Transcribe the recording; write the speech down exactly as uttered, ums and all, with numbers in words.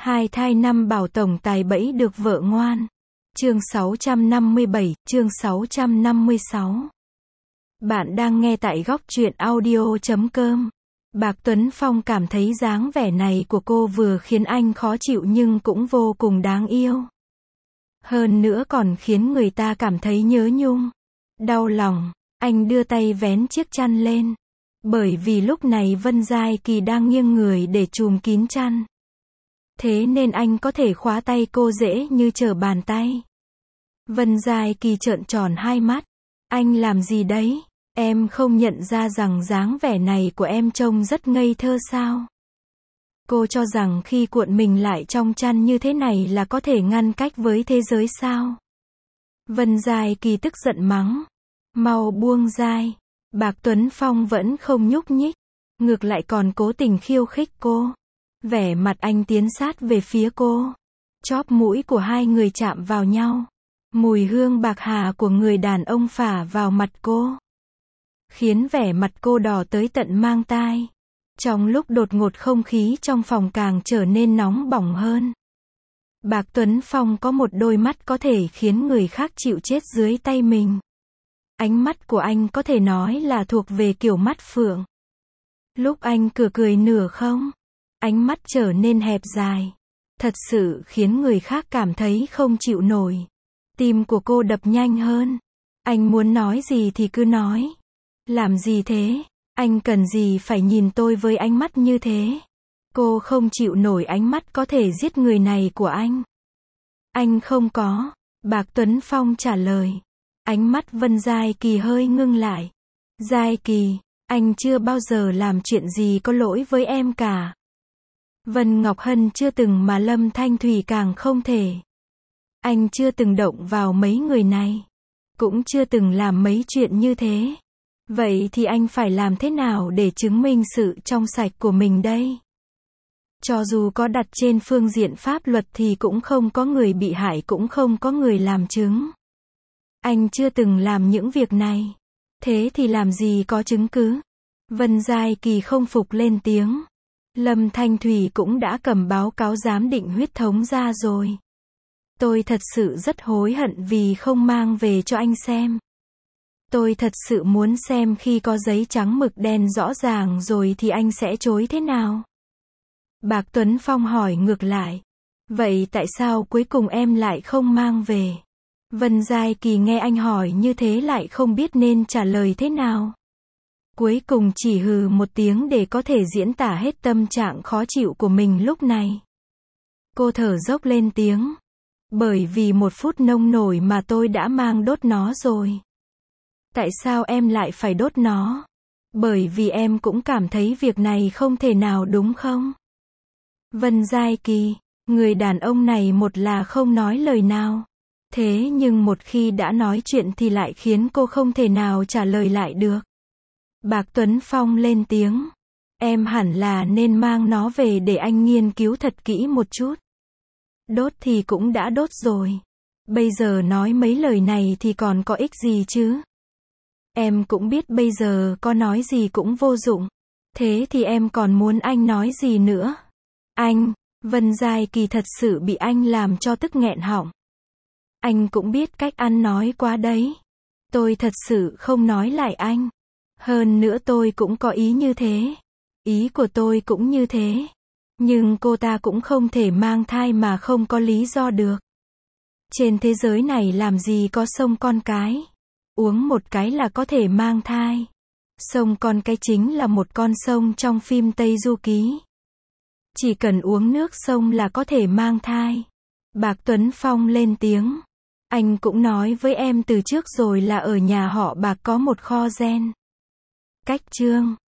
Hai thai năm bảo tổng tài bẫy được vợ ngoan. Chương sáu trăm năm mươi bảy, chương sáu trăm năm mươi sáu. Bạn đang nghe tại góc truyện audio chấm com. Bạc Tuấn Phong cảm thấy dáng vẻ này của cô vừa khiến anh khó chịu nhưng cũng vô cùng đáng yêu. Hơn nữa còn khiến người ta cảm thấy nhớ nhung, đau lòng. Anh đưa tay vén chiếc chăn lên. Bởi vì lúc này Vân Giai Kỳ đang nghiêng người để trùm kín chăn. Thế nên anh có thể khóa tay cô dễ như trở bàn tay. Vân Giai Kỳ trợn tròn hai mắt. Anh làm gì đấy? Em không nhận ra rằng dáng vẻ này của em trông rất ngây thơ sao? Cô cho rằng khi cuộn mình lại trong chăn như thế này là có thể ngăn cách với thế giới sao? Vân Giai Kỳ tức giận mắng. Mau buông Giai. Bạc Tuấn Phong vẫn không nhúc nhích. Ngược lại còn cố tình khiêu khích cô. Vẻ mặt anh tiến sát về phía cô. Chóp mũi của hai người chạm vào nhau. Mùi hương bạc hà của người đàn ông phả vào mặt cô. Khiến vẻ mặt cô đỏ tới tận mang tai. Trong lúc đột ngột không khí trong phòng càng trở nên nóng bỏng hơn. Bạc Tuấn Phong có một đôi mắt có thể khiến người khác chịu chết dưới tay mình. Ánh mắt của anh có thể nói là thuộc về kiểu mắt phượng. Lúc anh cười cười nửa không, ánh mắt trở nên hẹp dài. Thật sự khiến người khác cảm thấy không chịu nổi. Tim của cô đập nhanh hơn. Anh muốn nói gì thì cứ nói. Làm gì thế? Anh cần gì phải nhìn tôi với ánh mắt như thế? Cô không chịu nổi ánh mắt có thể giết người này của anh. Anh không có. Bạc Tuấn Phong trả lời. Ánh mắt Vân Giai Kỳ hơi ngưng lại. Giai Kỳ, anh chưa bao giờ làm chuyện gì có lỗi với em cả. Vân Ngọc Hân chưa từng mà Lâm Thanh Thủy càng không thể. Anh chưa từng động vào mấy người này. Cũng chưa từng làm mấy chuyện như thế. Vậy thì anh phải làm thế nào để chứng minh sự trong sạch của mình đây? Cho dù có đặt trên phương diện pháp luật thì cũng không có người bị hại, cũng không có người làm chứng. Anh chưa từng làm những việc này. Thế thì làm gì có chứng cứ? Vân Giai Kỳ không phục lên tiếng. Lâm Thanh Thủy cũng đã cầm báo cáo giám định huyết thống ra rồi. Tôi thật sự rất hối hận vì không mang về cho anh xem. Tôi thật sự muốn xem khi có giấy trắng mực đen rõ ràng rồi thì anh sẽ chối thế nào? Bạc Tuấn Phong hỏi ngược lại. Vậy tại sao cuối cùng em lại không mang về? Vân Giai Kỳ nghe anh hỏi như thế lại không biết nên trả lời thế nào. Cuối cùng chỉ hừ một tiếng để có thể diễn tả hết tâm trạng khó chịu của mình lúc này. Cô thở dốc lên tiếng. Bởi vì một phút nông nổi mà tôi đã mang đốt nó rồi. Tại sao em lại phải đốt nó? Bởi vì em cũng cảm thấy việc này không thể nào đúng không? Vân Giai Kỳ, người đàn ông này một là không nói lời nào. Thế nhưng một khi đã nói chuyện thì lại khiến cô không thể nào trả lời lại được. Bạc Tuấn Phong lên tiếng. Em hẳn là nên mang nó về để anh nghiên cứu thật kỹ một chút. Đốt thì cũng đã đốt rồi. Bây giờ nói mấy lời này thì còn có ích gì chứ? Em cũng biết bây giờ có nói gì cũng vô dụng. Thế thì em còn muốn anh nói gì nữa? Anh, Vân Giai Kỳ thật sự bị anh làm cho tức nghẹn họng. Anh cũng biết cách ăn nói quá đấy. Tôi thật sự không nói lại anh. Hơn nữa tôi cũng có ý như thế. Ý của tôi cũng như thế. Nhưng cô ta cũng không thể mang thai mà không có lý do được. Trên thế giới này làm gì có sông con cái. Uống một cái là có thể mang thai. Sông con cái chính là một con sông trong phim Tây Du Ký. Chỉ cần uống nước sông là có thể mang thai. Bạc Tuấn Phong lên tiếng. Anh cũng nói với em từ trước rồi là ở nhà họ Bạc có một kho gen. Cách chương